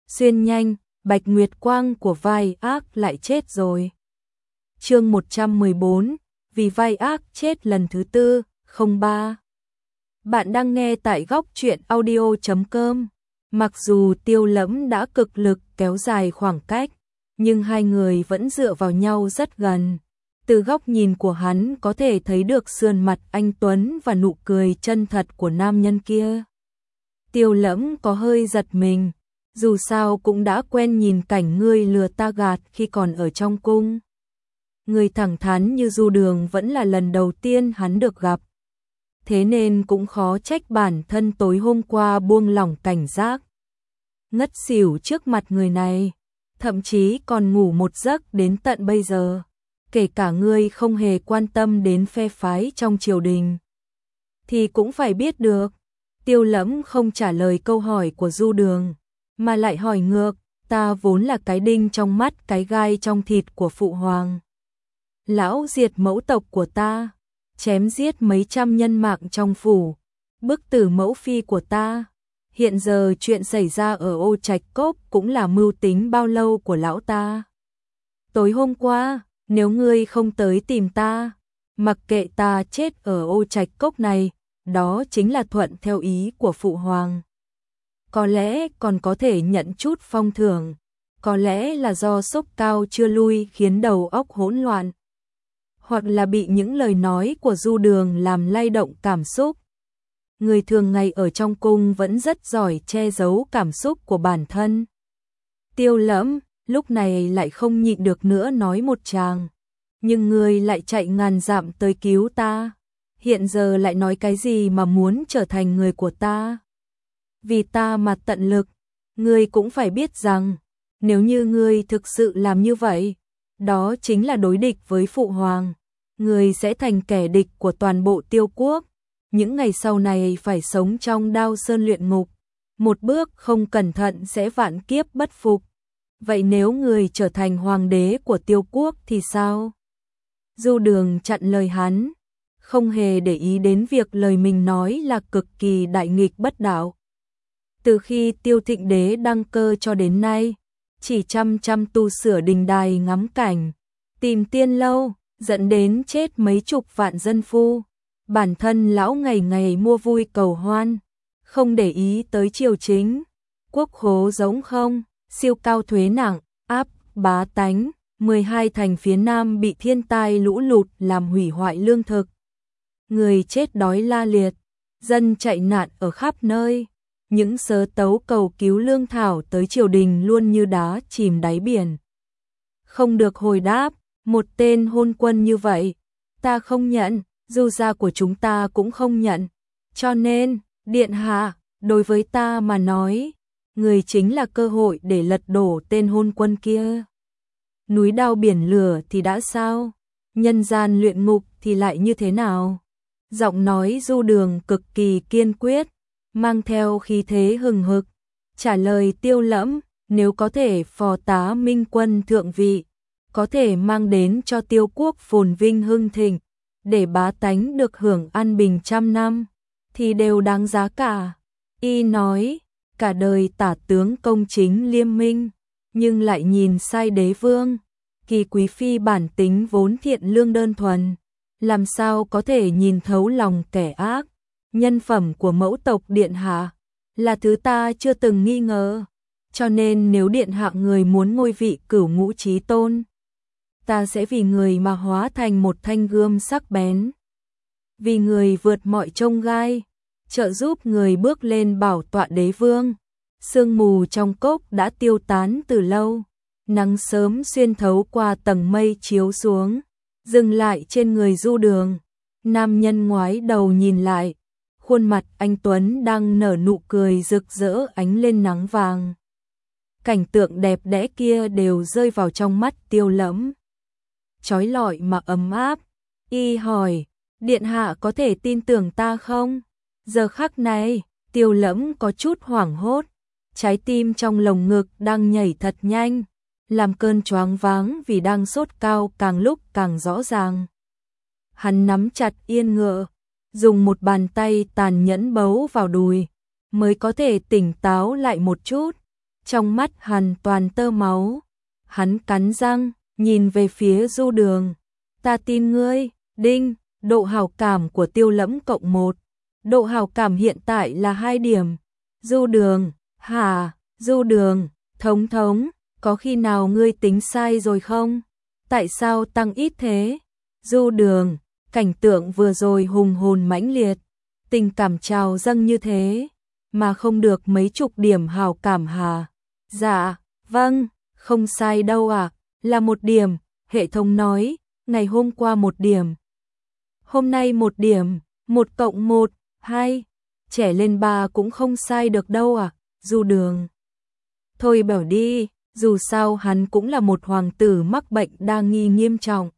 xuyên nhanh, Bạch Nguyệt Quang của vai ác lại chết rồi. Chương 114, vì vai ác chết lần thứ tư, 03. Bạn đang nghe tại góc truyện audio.com. Mặc dù Tiêu Lẫm đã cực lực kéo dài khoảng cách, nhưng hai người vẫn dựa vào nhau rất gần. Từ góc nhìn của hắn có thể thấy được sườn mặt anh tuấn và nụ cười chân thật của nam nhân kia. Tiêu Lẫm có hơi giật mình, dù sao cũng đã quen nhìn cảnh ngươi lừa ta gạt khi còn ở trong cung. Người thẳng thắn như Du Đường vẫn là lần đầu tiên hắn được gặp. Thế nên cũng khó trách bản thân tối hôm qua buông lỏng cảnh giác. Ngất xỉu trước mặt người này, thậm chí còn ngủ một giấc đến tận bây giờ. Kể cả ngươi không hề quan tâm đến phe phái trong triều đình, thì cũng phải biết được. Tiêu Lẫm không trả lời câu hỏi của Du Đường, mà lại hỏi ngược, ta vốn là cái đinh trong mắt cái gai trong thịt của phụ hoàng. Lão diệt mẫu tộc của ta, chém giết mấy trăm nhân mạng trong phủ, bức tử mẫu phi của ta. Hiện giờ chuyện xảy ra ở Ô Trạch Cốc cũng là mưu tính bao lâu của lão ta. Tối hôm qua, nếu ngươi không tới tìm ta, mặc kệ ta chết ở Ô Trạch Cốc này, đó chính là thuận theo ý của phụ hoàng. Có lẽ còn có thể nhận chút phong thưởng, có lẽ là do sốc cao chưa lui khiến đầu óc hỗn loạn, hoặc là bị những lời nói của Du Đường làm lay động cảm xúc. Người thường ngày ở trong cung vẫn rất giỏi che giấu cảm xúc của bản thân. Tiêu Lẫm lúc này lại không nhịn được nữa nói một tràng, nhưng ngươi lại chạy ngàn dặm tới cứu ta, hiện giờ lại nói cái gì mà muốn trở thành người của ta. Vì ta mà tận lực, ngươi cũng phải biết rằng, nếu như ngươi thực sự làm như vậy, đó chính là đối địch với phụ hoàng, ngươi sẽ thành kẻ địch của toàn bộ Tiêu quốc. Những ngày sau này phải sống trong Đao Sơn luyện ngục, một bước không cẩn thận sẽ vạn kiếp bất phục. Vậy nếu người trở thành hoàng đế của Tiêu quốc thì sao? Du Đường chặn lời hắn, không hề để ý đến việc lời mình nói là cực kỳ đại nghịch bất đạo. Từ khi Tiêu Thịnh đế đăng cơ cho đến nay, chỉ chăm tu sửa đình đài ngắm cảnh, tìm tiên lâu, dẫn đến chết mấy chục vạn dân phu. Bản thân lão ngày ngày mua vui cầu hoan, không để ý tới triều chính. Quốc khố giống không, siêu cao thuế nặng, áp bá tánh, 12 thành phía Nam bị thiên tai lũ lụt làm hủy hoại lương thực. Người chết đói la liệt, dân chạy nạn ở khắp nơi. Những sớ tấu cầu cứu lương thảo tới triều đình luôn như đá chìm đáy biển. Không được hồi đáp, một tên hôn quân như vậy, ta không nhận. Dù gia của chúng ta cũng không nhận, cho nên, điện hạ, đối với ta mà nói, người chính là cơ hội để lật đổ tên hôn quân kia. Núi đao biển lửa thì đã sao, nhân gian luyện ngục thì lại như thế nào? Giọng nói Du Đường cực kỳ kiên quyết, mang theo khí thế hừng hực, trả lời Tiêu Lẫm, nếu có thể phò tá minh quân thượng vị, có thể mang đến cho Tiêu quốc phồn vinh hưng thịnh, để bá tánh được hưởng an bình trăm năm, thì đều đáng giá cả. Y nói, cả đời tả tướng công chính liêm minh, nhưng lại nhìn sai đế vương. Kỳ quý phi bản tính vốn thiện lương đơn thuần, làm sao có thể nhìn thấu lòng kẻ ác. Nhân phẩm của mẫu tộc điện hạ là thứ ta chưa từng nghi ngờ, cho nên nếu điện hạ người muốn ngôi vị cửu ngũ chí tôn, ta sẽ vì người mà hóa thành một thanh gươm sắc bén, vì người vượt mọi chông gai, trợ giúp người bước lên bảo tọa đế vương. Sương mù trong cốc đã tiêu tán từ lâu, nắng sớm xuyên thấu qua tầng mây chiếu xuống, dừng lại trên người Du Đường. Nam nhân ngoái đầu nhìn lại, khuôn mặt anh tuấn đang nở nụ cười rực rỡ ánh lên nắng vàng. Cảnh tượng đẹp đẽ kia đều rơi vào trong mắt Tiêu Lẫm, chói lọi mà ấm áp. Y hỏi, điện hạ có thể tin tưởng ta không? Giờ khắc này, Tiêu Lẫm có chút hoảng hốt, trái tim trong lồng ngực đang nhảy thật nhanh, làm cơn choáng váng vì đang sốt cao càng lúc càng rõ ràng. Hắn nắm chặt yên ngựa, dùng một bàn tay tàn nhẫn bấu vào đùi, mới có thể tỉnh táo lại một chút. trong mắt hoàn toàn tơ máu. Hắn cắn răng, nhìn về phía Du Đường. Ta tin ngươi, đinh, độ hảo cảm của Tiêu Lẫm cộng 1. Độ hảo cảm hiện tại là 2 điểm. Du Đường, hả, Du Đường, thống thống, có khi nào ngươi tính sai rồi không? Tại sao tăng ít thế? Du Đường, cảnh tượng vừa rồi hùng hồn mãnh liệt, tình cảm trào dâng như thế, mà không được mấy chục điểm hảo cảm hả? Dạ, vâng, không sai đâu ạ, là 1 điểm, hệ thống nói, ngày hôm qua 1 điểm. Hôm nay 1 điểm, 1 cộng 1, 2, trẻ lên 3 cũng không sai được đâu à, Du Đường. Thôi bảo đi, dù sao hắn cũng là một hoàng tử mắc bệnh đa nghi nghiêm trọng.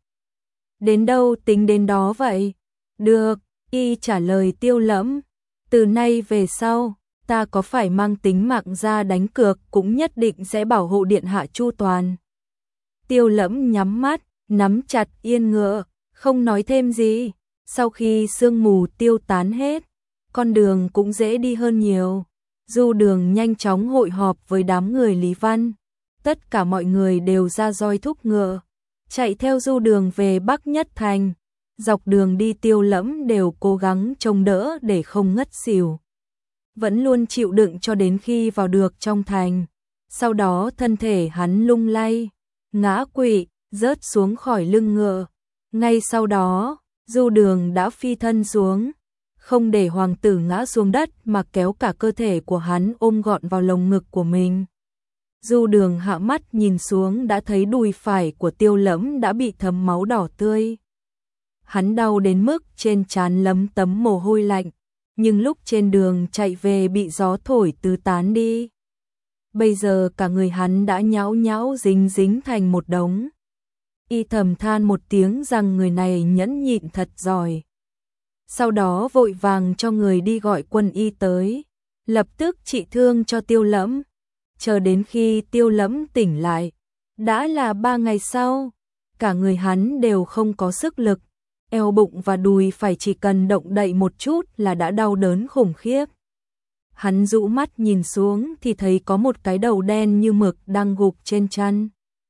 Đến đâu tính đến đó vậy? Được, y trả lời Tiêu Lẫm. Từ nay về sau, ta có phải mang tính mạng ra đánh cược cũng nhất định sẽ bảo hộ điện hạ chu toàn. Tiêu Lẫm nhắm mắt, nắm chặt yên ngựa, không nói thêm gì. Sau khi sương mù tiêu tán hết, con đường cũng dễ đi hơn nhiều. Du Đường nhanh chóng hội họp với đám người Lý Văn. Tất cả mọi người đều ra roi thúc ngựa, chạy theo Du Đường về Bắc Nhất Thành. Dọc đường đi Tiêu Lẫm đều cố gắng trông đỡ để không ngất xỉu. Vẫn luôn chịu đựng cho đến khi vào được trong thành. Sau đó thân thể hắn lung lay, ngã quỵ, rớt xuống khỏi lưng ngựa. Ngay sau đó, Du Đường đã phi thân xuống, không để hoàng tử ngã xuống đất mà kéo cả cơ thể của hắn ôm gọn vào lồng ngực của mình. Du Đường hạ mắt nhìn xuống đã thấy đùi phải của Tiêu Lẫm đã bị thấm máu đỏ tươi. Hắn đau đến mức trên trán lấm tấm mồ hôi lạnh, nhưng lúc trên đường chạy về bị gió thổi tứ tán đi. Bây giờ cả người hắn đã nhão nhão dính dính thành một đống. Y thầm than một tiếng rằng người này nhẫn nhịn thật giỏi. Sau đó vội vàng cho người đi gọi quân y tới, lập tức trị thương cho Tiêu Lẫm. Chờ đến khi Tiêu Lẫm tỉnh lại, đã là 3 ngày sau, cả người hắn đều không có sức lực, eo bụng và đùi phải chỉ cần động đậy một chút là đã đau đớn khủng khiếp. Hắn dụ mắt nhìn xuống thì thấy có một cái đầu đen như mực đang gục trên chăn.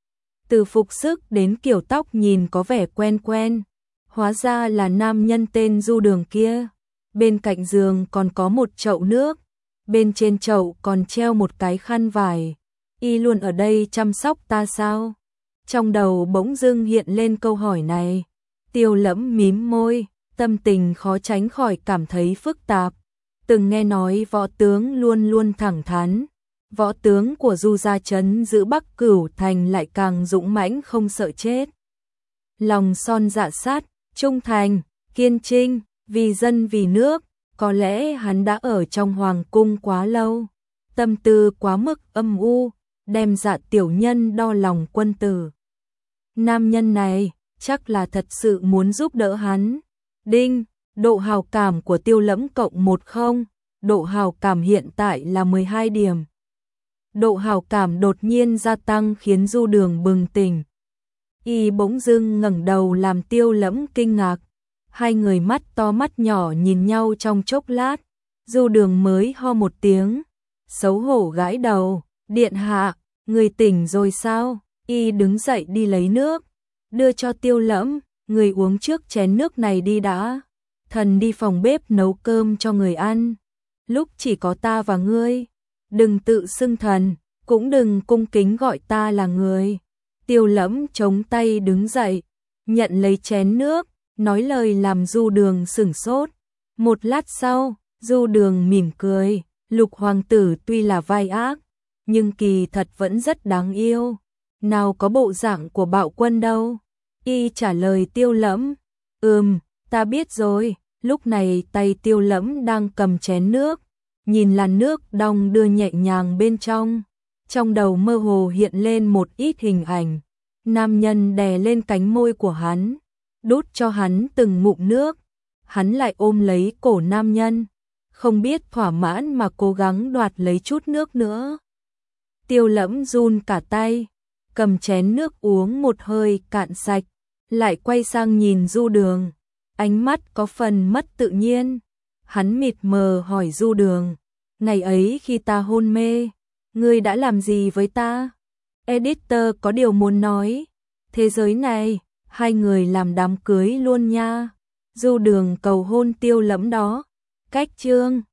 Từ phục sức đến kiểu tóc nhìn có vẻ quen quen, hóa ra là nam nhân tên Du Đường kia. Bên cạnh giường còn có một chậu nước, bên trên chậu còn treo một cái khăn vải. Y luôn ở đây chăm sóc ta sao? Trong đầu bỗng dưng hiện lên câu hỏi này. Tiêu Lẫm mím môi, tâm tình khó tránh khỏi cảm thấy phức tạp. Từng nghe nói võ tướng luôn luôn thẳng thắn, võ tướng của Du gia trấn giữ Bắc Cửu Thành lại càng dũng mãnh không sợ chết. Lòng son dạ sát, trung thành, kiên trinh, vì dân vì nước, có lẽ hắn đã ở trong hoàng cung quá lâu, tâm tư quá mức âm u, đem Dạ tiểu nhân đo lòng quân tử. Nam nhân này chắc là thật sự muốn giúp đỡ hắn. Đinh, độ hảo cảm của Tiêu Lẫm cộng 1 không, độ hảo cảm hiện tại là 12 điểm. Độ hảo cảm đột nhiên gia tăng khiến Du Đường bừng tỉnh. Y bỗng dưng ngẩng đầu làm Tiêu Lẫm kinh ngạc. Hai người mắt to mắt nhỏ nhìn nhau trong chốc lát. Du Đường mới ho một tiếng, xấu hổ gãi đầu. Điện hạ, người tỉnh rồi sao? Y đứng dậy đi lấy nước, đưa cho Tiêu Lẫm. Người uống trước chén nước này đi đã. Thần đi phòng bếp nấu cơm cho người ăn. Lúc chỉ có ta và ngươi, đừng tự xưng thần, cũng đừng cung kính gọi ta là người. Tiêu Lẫm chống tay đứng dậy, nhận lấy chén nước, nói lời làm Du Đường sửng sốt. Một lát sau, Du Đường mỉm cười, Lục hoàng tử tuy là vai ác, nhưng kỳ thật vẫn rất đáng yêu. Nào có bộ dạng của Bạo Quân đâu. Y trả lời Tiêu Lẫm, ta biết rồi. Lúc này tay Tiêu Lẫm đang cầm chén nước, nhìn làn nước đong đưa nhẹ nhàng bên trong. Trong đầu mơ hồ hiện lên một ít hình ảnh. Nam nhân đè lên cánh môi của hắn, đút cho hắn từng ngụm nước. Hắn lại ôm lấy cổ nam nhân, không biết thỏa mãn mà cố gắng đoạt lấy chút nước nữa. Tiêu Lẫm run cả tay, cầm chén nước uống một hơi cạn sạch, lại quay sang nhìn Du Đường. Ánh mắt có phần mất tự nhiên. Hắn mịt mờ hỏi Du Đường, ngày ấy khi ta hôn mê, Ngươi đã làm gì với ta? Editor có điều muốn nói. Thế giới này, hai người làm đám cưới luôn nha. Du Đường cầu hôn Tiêu Lẫm đó. Cách chương